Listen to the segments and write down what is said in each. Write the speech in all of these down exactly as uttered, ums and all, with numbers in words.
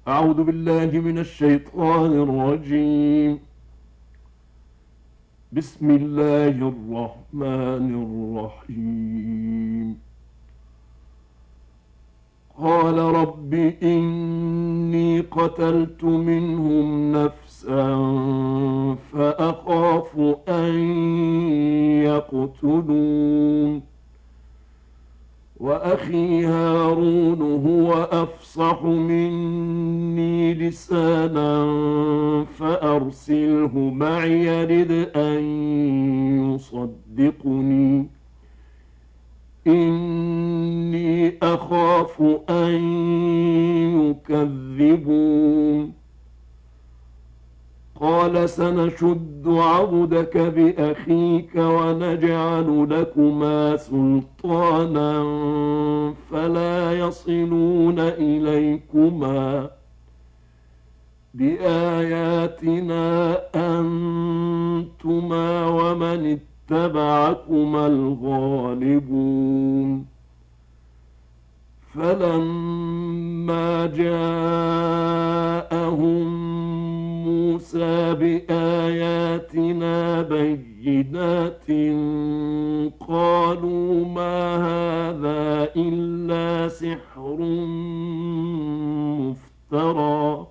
أعوذ بالله من الشيطان الرجيم. بسم الله الرحمن الرحيم. قال رب إني قتلت منهم نفسا فأخاف أن يقتلون وأخي هارون هو أفصح مني لسانا فأرسله معي يرد أن يصدقني إني أخاف أن يكذبون. قال سنشد عضدك بأخيك ونجعل لكما سلطانا فلا يصلون إليكما بآياتنا أنتما ومن اتبعكما الغالبون. فلما جاءهم موسى بآياتنا بينات قالوا ما هذا إلا سحر مفترى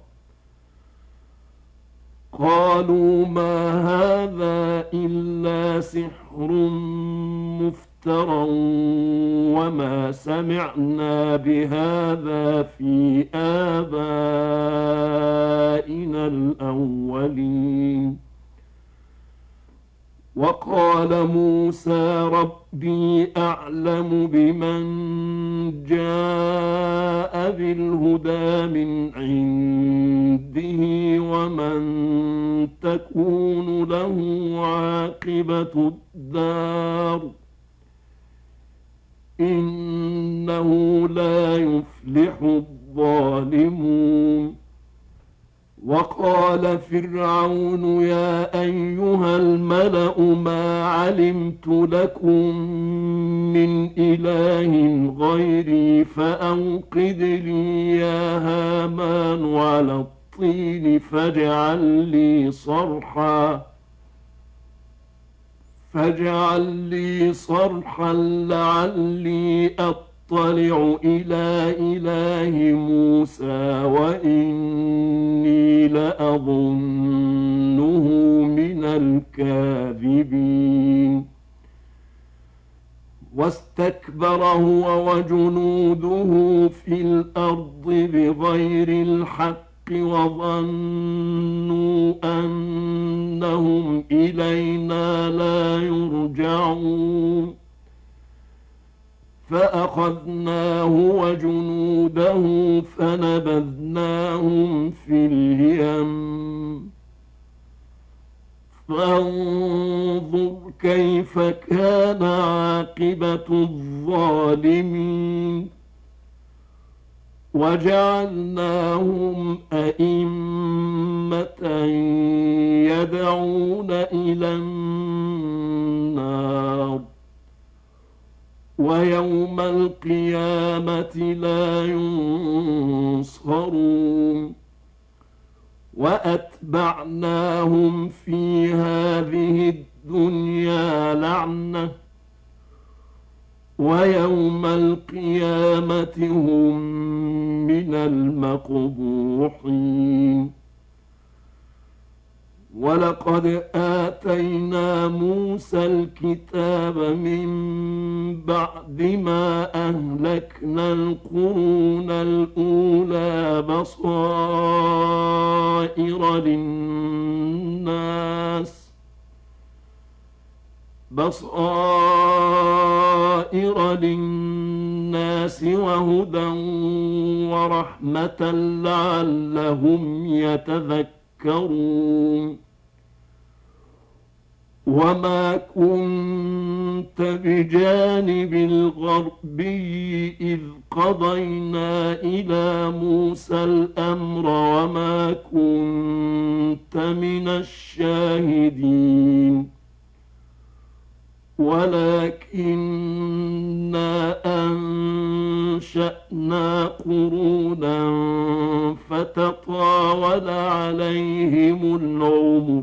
قالوا ما هذا إلا سحر مفترى وما سمعنا بهذا في آبائنا الأولين. وقال موسى ربي أعلم بمن جاء بالهدى من عنده ومن تكون له عاقبة الدار إنه لا يفلح الظالمون. وقال فرعون يا أيها الملأ ما علمت لكم من إله غيري فأوقد لي يا هامان على الطين فاجعل لي صرحا فاجعل لي صرحا لعلي أطلع إلى إله موسى وإني لأظنه من الكاذبين. واستكبر هو وجنوده في الأرض بغير الحق وظنوا أنهم إلينا لا يرجعون فأخذناه وجنوده فنبذناهم في اليم فانظر كيف كان عاقبة الظالمين. وجعلناهم أئمة يدعون إلى النار ويوم القيامة لا ينصرون. وأتبعناهم في هذه الدنيا لعنة ويوم القيامة هم من المقبوحين. ولقد آتينا موسى الكتاب من بعد ما أهلكنا القرون الأولى بصائر للناس بصائر للناس وهدى ورحمة لعلهم يتذكرون. وما كنت بجانب الغربي إذ قضينا إلى موسى الأمر وما كنت من الشاهدين ولكننا أنشأنا قرونا فتطاول عليهم العمر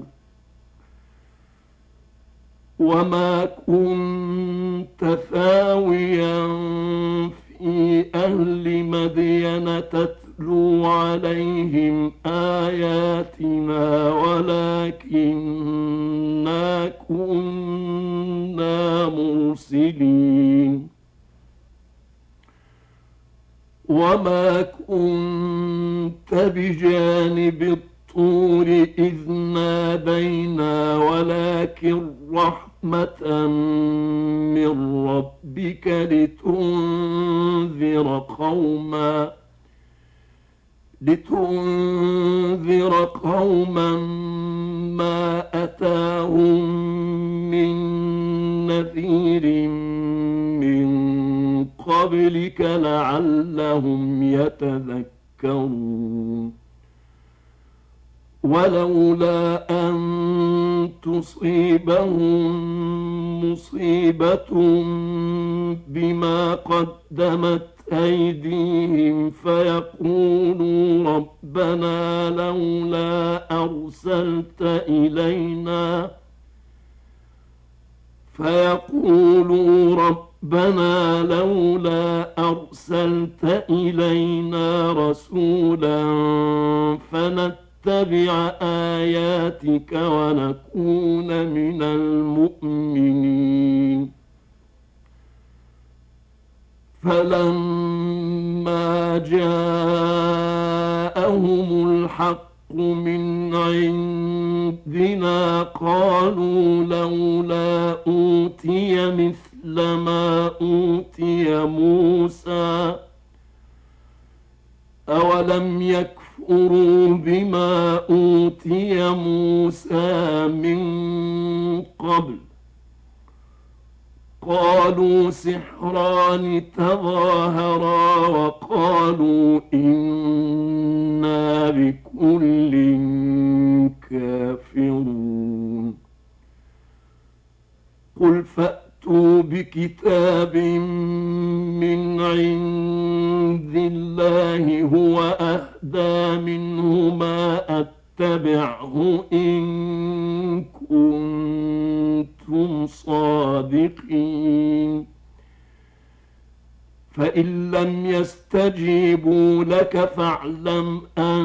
وما كنت ثاويا في أهل مدين تتلو عليهم آياتنا ولكننا كنا مرسلين وما كنت بجانب الطور إذ نادينا ولكن رحمة من ربك لتنذر قوما لتنذر قوما ما أتاهم من نذير من قبلك لعلهم يتذكرون ولولا أن تصيبهم مصيبة بما قدمت أيديهم فيقولوا ربنا لولا أرسلت إلينا فيقولوا ربنا لولا أرسلت إلينا رسولا فنتبع آياتك ونكون من المؤمنين فلما جاءهم الحق من عندنا قالوا لولا أوتي مثل ما أوتي موسى أولم يكفروا بما أوتي موسى من قبل قالوا سحران تظاهرا وقالوا إنا بكل كافرون قل فأتوا بكتاب من عند الله هو أهدى منه ما أتبعه إن كنتم صادقين فإن لم يستجيبوا لك فاعلم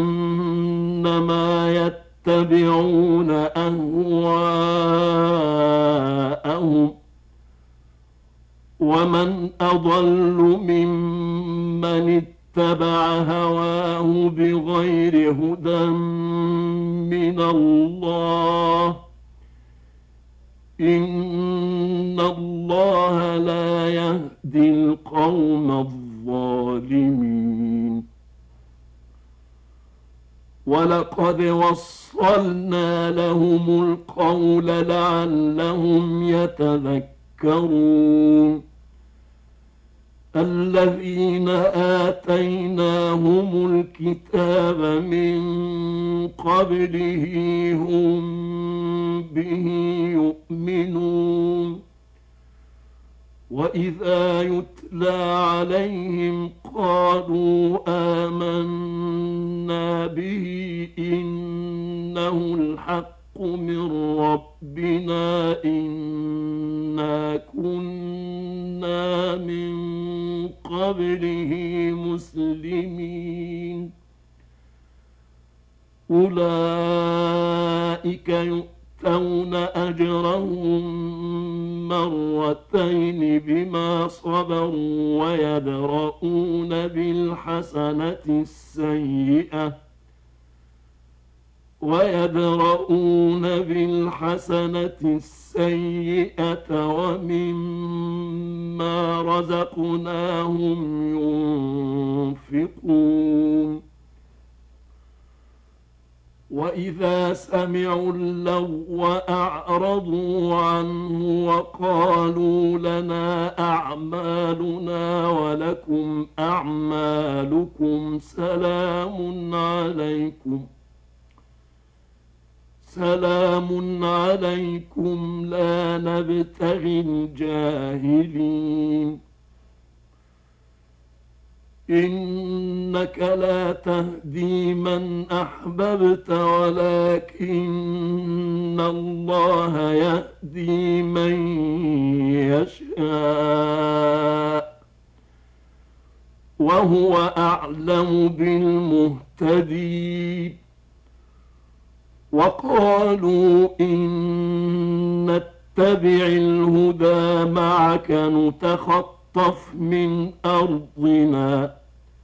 أنما يتبعون أهواءهم ومن أضل ممن اتبع هواه بغير هدى من الله إن الله لا يهدي القوم الظالمين ولقد وصلنا لهم القول لعلهم يتذكرون الذين آتيناهم الكتاب من قبله هم به يؤمنون وإذا يتلى عليهم قالوا آمنا به إنه الحق من ربنا إنا كنا من قبله مسلمين أولئك يؤتون أجرهم مرتين بما صبروا ويدرؤون بالحسنة السيئة ويدرؤون بالحسنة السيئة ومما رزقناهم ينفقون وإذا سمعوا اللغو أعرضوا عنه وقالوا لنا أعمالنا ولكم أعمالكم سلام عليكم سلام عليكم لا نبتغي الجاهلين إنك لا تهدي من أحببت ولكن الله يهدي من يشاء وهو أعلم بالمهتدين. وقالوا إن نتبع الهدى معك نتخطف من أرضنا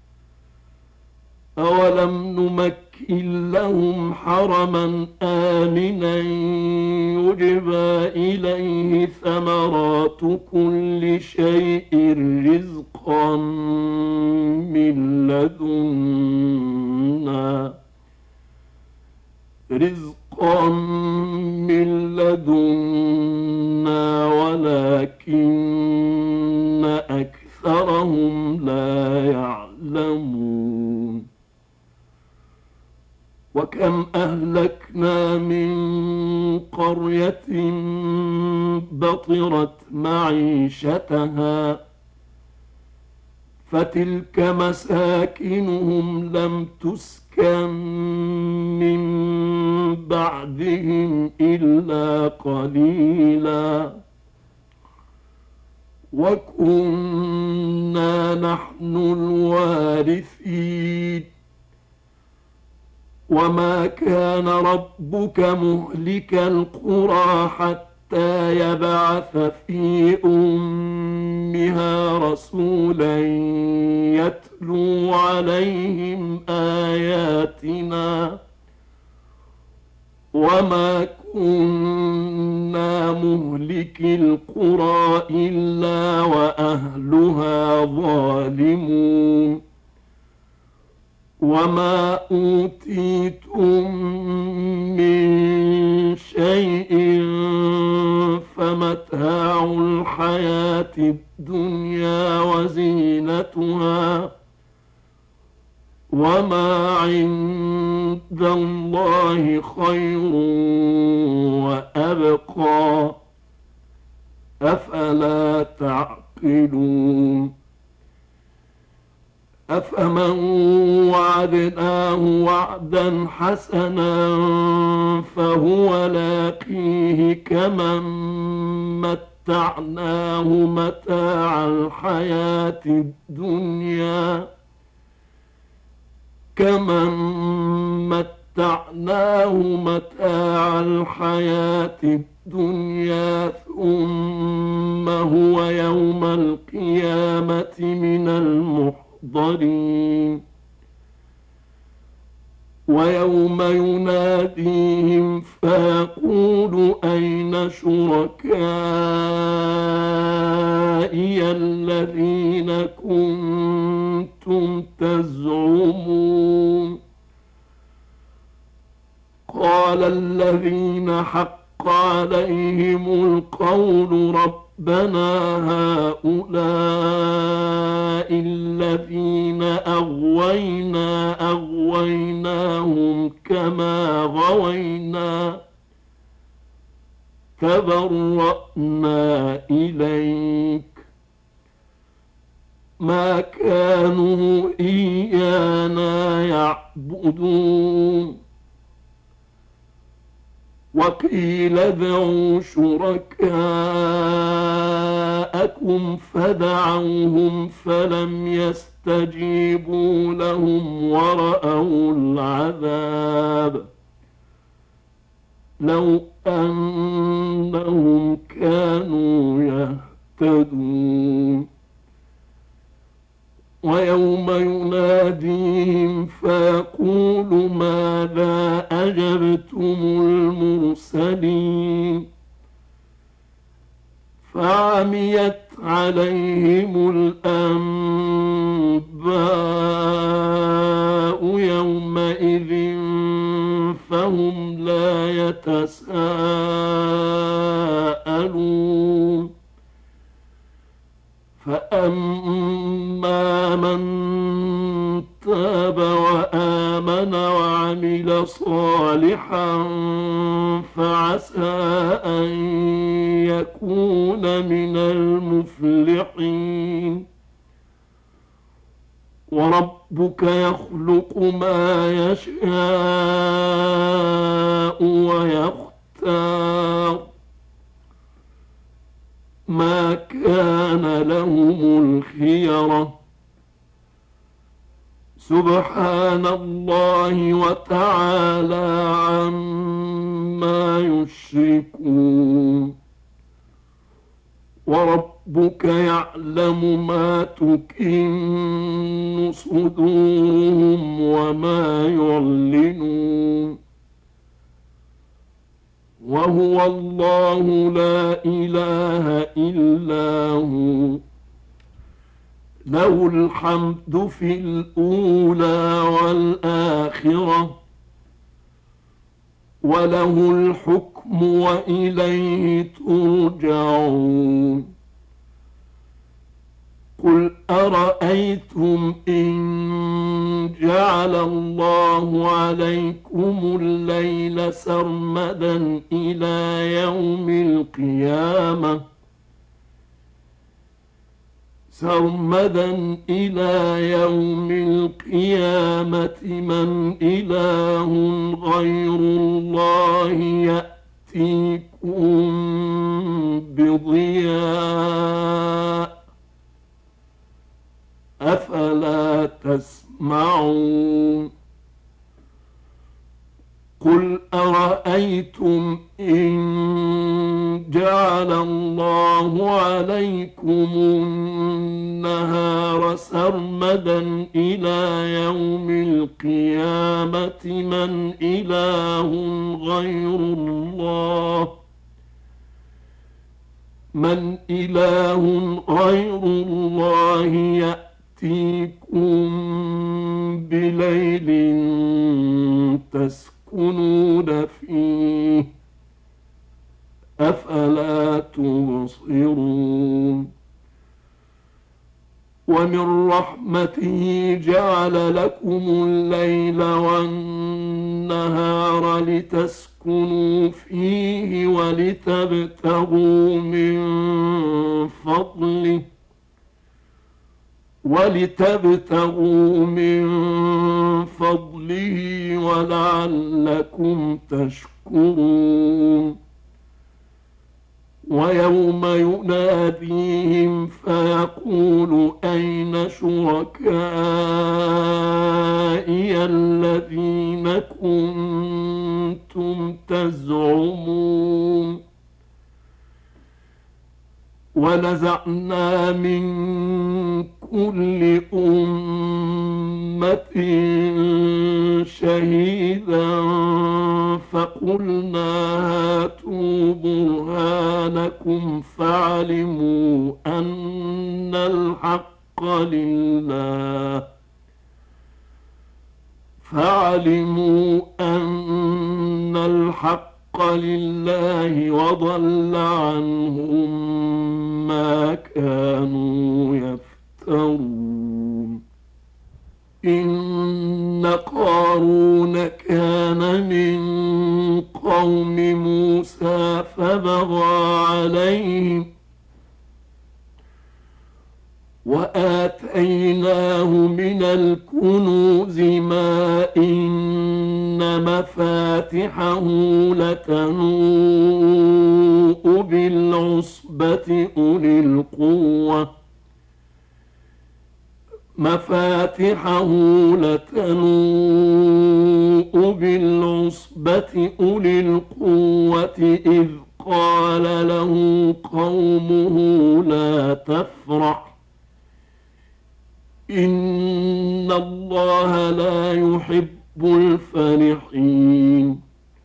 أولم نمكن لهم حرما آمنا يجبى إليه ثمرات كل شيء رزقا من لدنا رزقا من لدنا ولكن أكثرهم لا يعلمون. وكم أهلكنا من قرية بطرت معيشتها فتلك مساكنهم لم تسكن من بعدهم إلا قليلا وكنا نحن الوارثين. وما كان ربك مهلك القرى حتى يبعث في أمها رسولا يتلو عليهم آياتنا وما كنا مهلك القرى إلا وأهلها ظالمون. وما أوتيتم من شيء فمتاع الحياة الدنيا وزينتها وما عند الله خير وأبقى أفلا تعقلون. أفمن وعدناه وعدا حسنا فهو لاقيه كمن متعناه متاع الحياة الدنيا كمن متعناه متاع الحياة الدنيا ثم هو يوم القيامة من المحضرين ضرين. ويوم يناديهم فيقول أين شركائي الذين كنتم تزعمون قال الذين حق عليهم القول ربنا هؤلاء الذين أغوينا أغويناهم كما غوينا تبرأنا إليك ما كانوا إيانا يعبدون. وقيل ادعوا شركاءكم فدعوهم فلم يستجيبوا لهم ورأوا العذاب لو أنهم كانوا يهتدون. ويوم يناديهم فيقول ماذا أجبتم المرسلين فعميت عليهم الأنباء يومئذ فهم لا يتساءلون. فأما من تاب وآمن وعمل صالحا فعسى أن يكون من المفلحين. وربك يخلق ما يشاء ويختار ما كان لهم الخيرة سبحان الله وتعالى عما يشركون وربك يعلم ما تكن صدورهم وما يعلنون وهو الله لا إله إلا هو له الحمد في الأولى والآخرة وله الحكم وإليه ترجعون قل أرأيتم إن جعل الله عليكم الليل سرمدا إلى يوم القيامة سرمدا إلى يوم القيامة من إله غير الله يأتيكم بضياء أفلا تسمعون قل أرأيتم إن جعل الله عليكم النهار سرمدا إلى يوم القيامة من إله غير الله من إله غير الله يأتيكم بليل تسكنون فيه أفلا تبصرون ومن رحمته جعل لكم الليل والنهار لتسكنوا فيه ولتبتغوا من فضله ولتبتغوا من فضله ولعلكم تشكرون ويوم يناديهم فيقول أين شركائي الذين كنتم تزعمون ونزعنا من كل أمة شهيدا فقلنا هاتوا برهانكم فعلموا أن الحق لله فعلموا أن الحق لله وضل عنهم ما كانوا يفترون إن قارون كان من قوم موسى فبغى عليهم وآتيناه من الكنوز ما إن مفاتحه لتنوء بالعصبة أولي القوة مفاتحه لتنوء بالعصبة أولي القوة إذ قال له قومه لا تفرح إن الله لا يحب الفرحين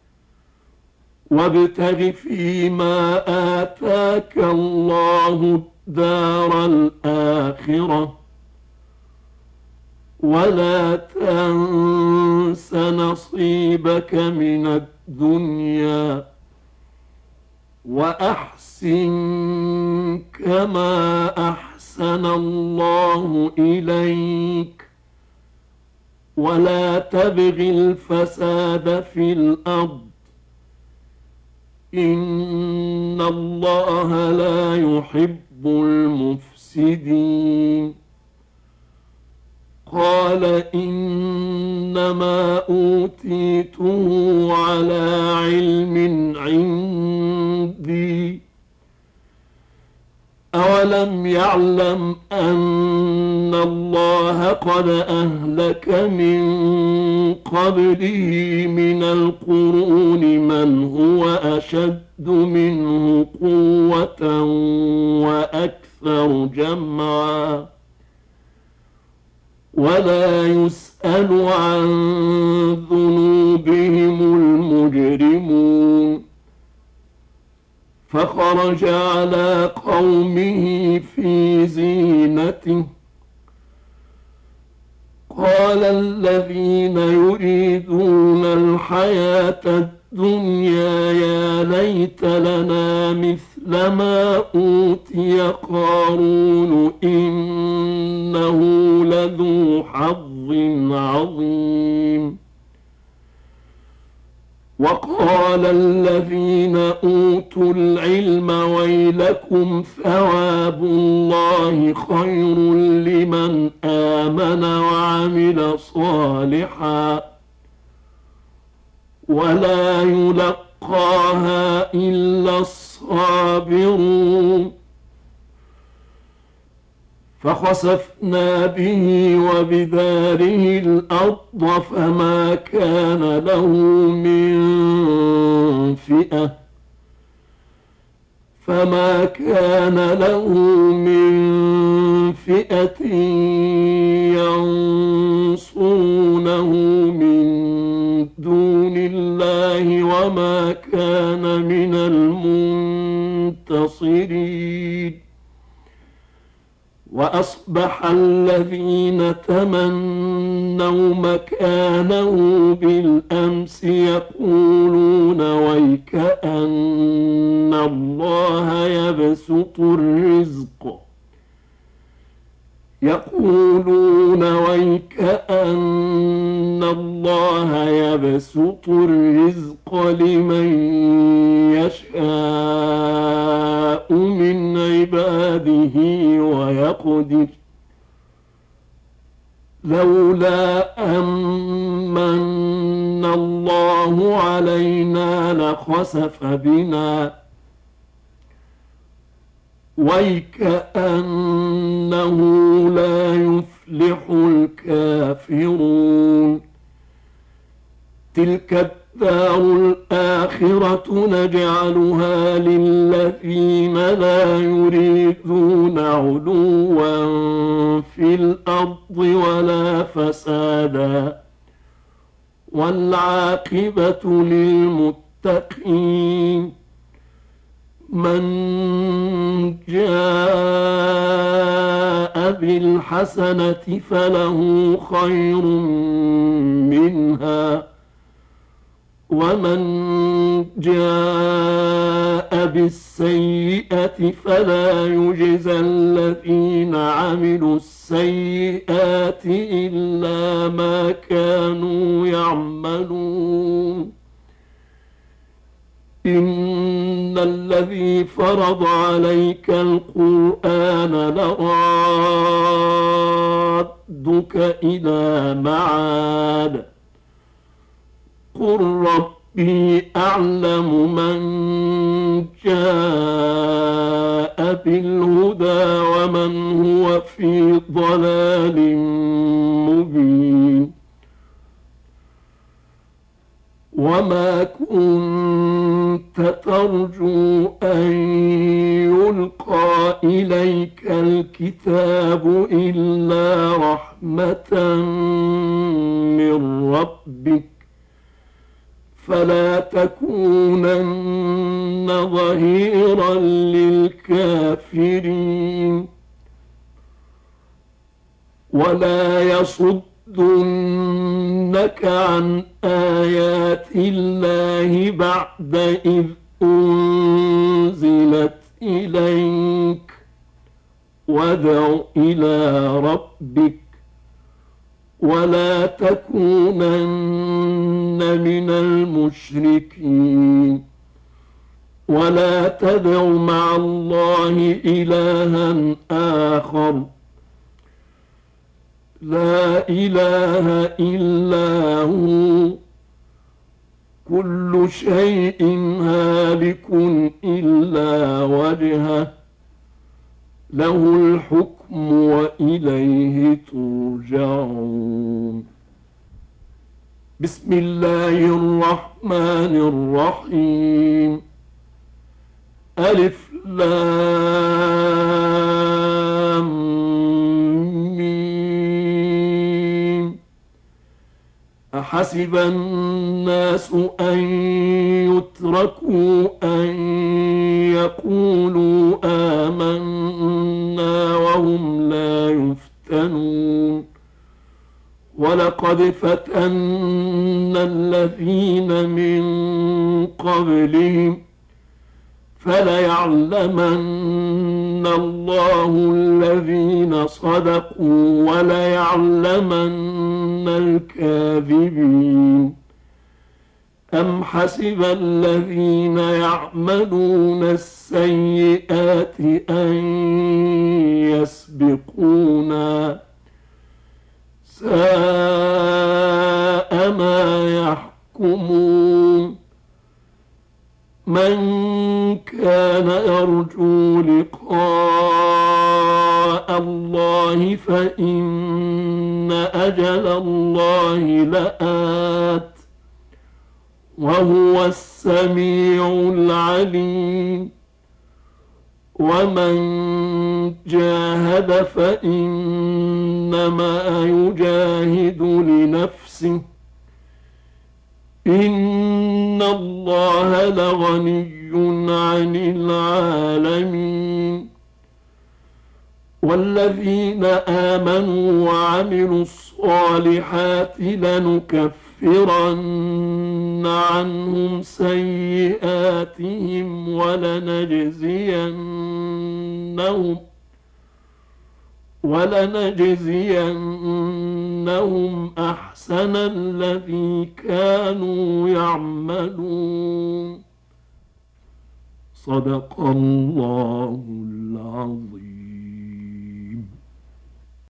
وابتغ فيما آتاك الله الدار الآخرة ولا تنس نصيبك من الدنيا وأحسن كما أحسن الله إليك ولا تبغ الفساد في الأرض إن الله لا يحب المفسدين قال إنما أوتيته على علم عندي أولم يعلم أن الله قد أهلك من قبله من القرون من هو أشد منه قوة وأكثر جمعا ولا يسأل عن ذنوبهم المجرمون فخرج على قومه في زينته قال الذين يريدون الحياة الدنيا يا ليت لنا مثل ما أوتي قارون إنه لذو حظ عظيم وقال الذين أوتوا العلم ويلكم ثواب الله خير لمن آمن وعمل صالحا ولا يلقاها إلا الصابرون فخسفنا به وبداره الأرض فما كان له من فئة فما كان له من فئة ينصرونه من دون الله وما كان من المنتصرين وأصبح الذين تمنوا مكانه بالأمس يقولون ويكأن الله يبسط الرزق يقولون ويكأن الله يبسط الرزق لمن يشاء من عباده ويقدر لولا أمن الله علينا لخسف بنا ويكأنه لا يفلح الكافرون تلك الدار الآخرة نجعلها للذين لا يريدون علوا في الأرض ولا فسادا والعاقبة للمتقين من جاء بالحسنة فله خير منها ومن جاء بالسيئة فلا يجزى الذين عملوا السيئات إلا ما كانوا يعملون إن الذي فرض عليك القرآن لرادك إلى معاد قل ربي أعلم من جاء بالهدى ومن هو في ضلال مبين وما كنت ترجو أن يلقى إليك الكتاب إلا رحمة من ربك فلا تكونن ظهيرا للكافرين ولا يصدنك عن آيات الله بعد إذ أنزلت إليك وادع إلى ربك ولا تكونن من المشركين ولا تدع مع الله إلها آخر لا إله إلا هو كل شيء هالك إلا وجهه له الحكم وإليه ترجعون. بسم الله الرحمن الرحيم. ألف لام ميم. أحسب الناس أن يتركوا أن يقولوا آمنا وهم لا يفتنون ولقد فتنا الذين من قبلهم فليعلمن الله الذين صدقوا وليعلمن الكاذبين. أم حسب الذين يعملون السيئات أن يسبقونا ساء ما يحكمون. من كان يرجو لقاء الله فإن أجل الله لآت وهو السميع العليم. ومن جاهد فإنما يجاهد لنفسه إن الله لغني عن العالمين. والذين آمنوا وعملوا الصالحات لنكفرن عنهم سيئاتهم ولنجزينهم ولنجزينهم أحسن الذي كانوا يعملون. صدق الله العظيم.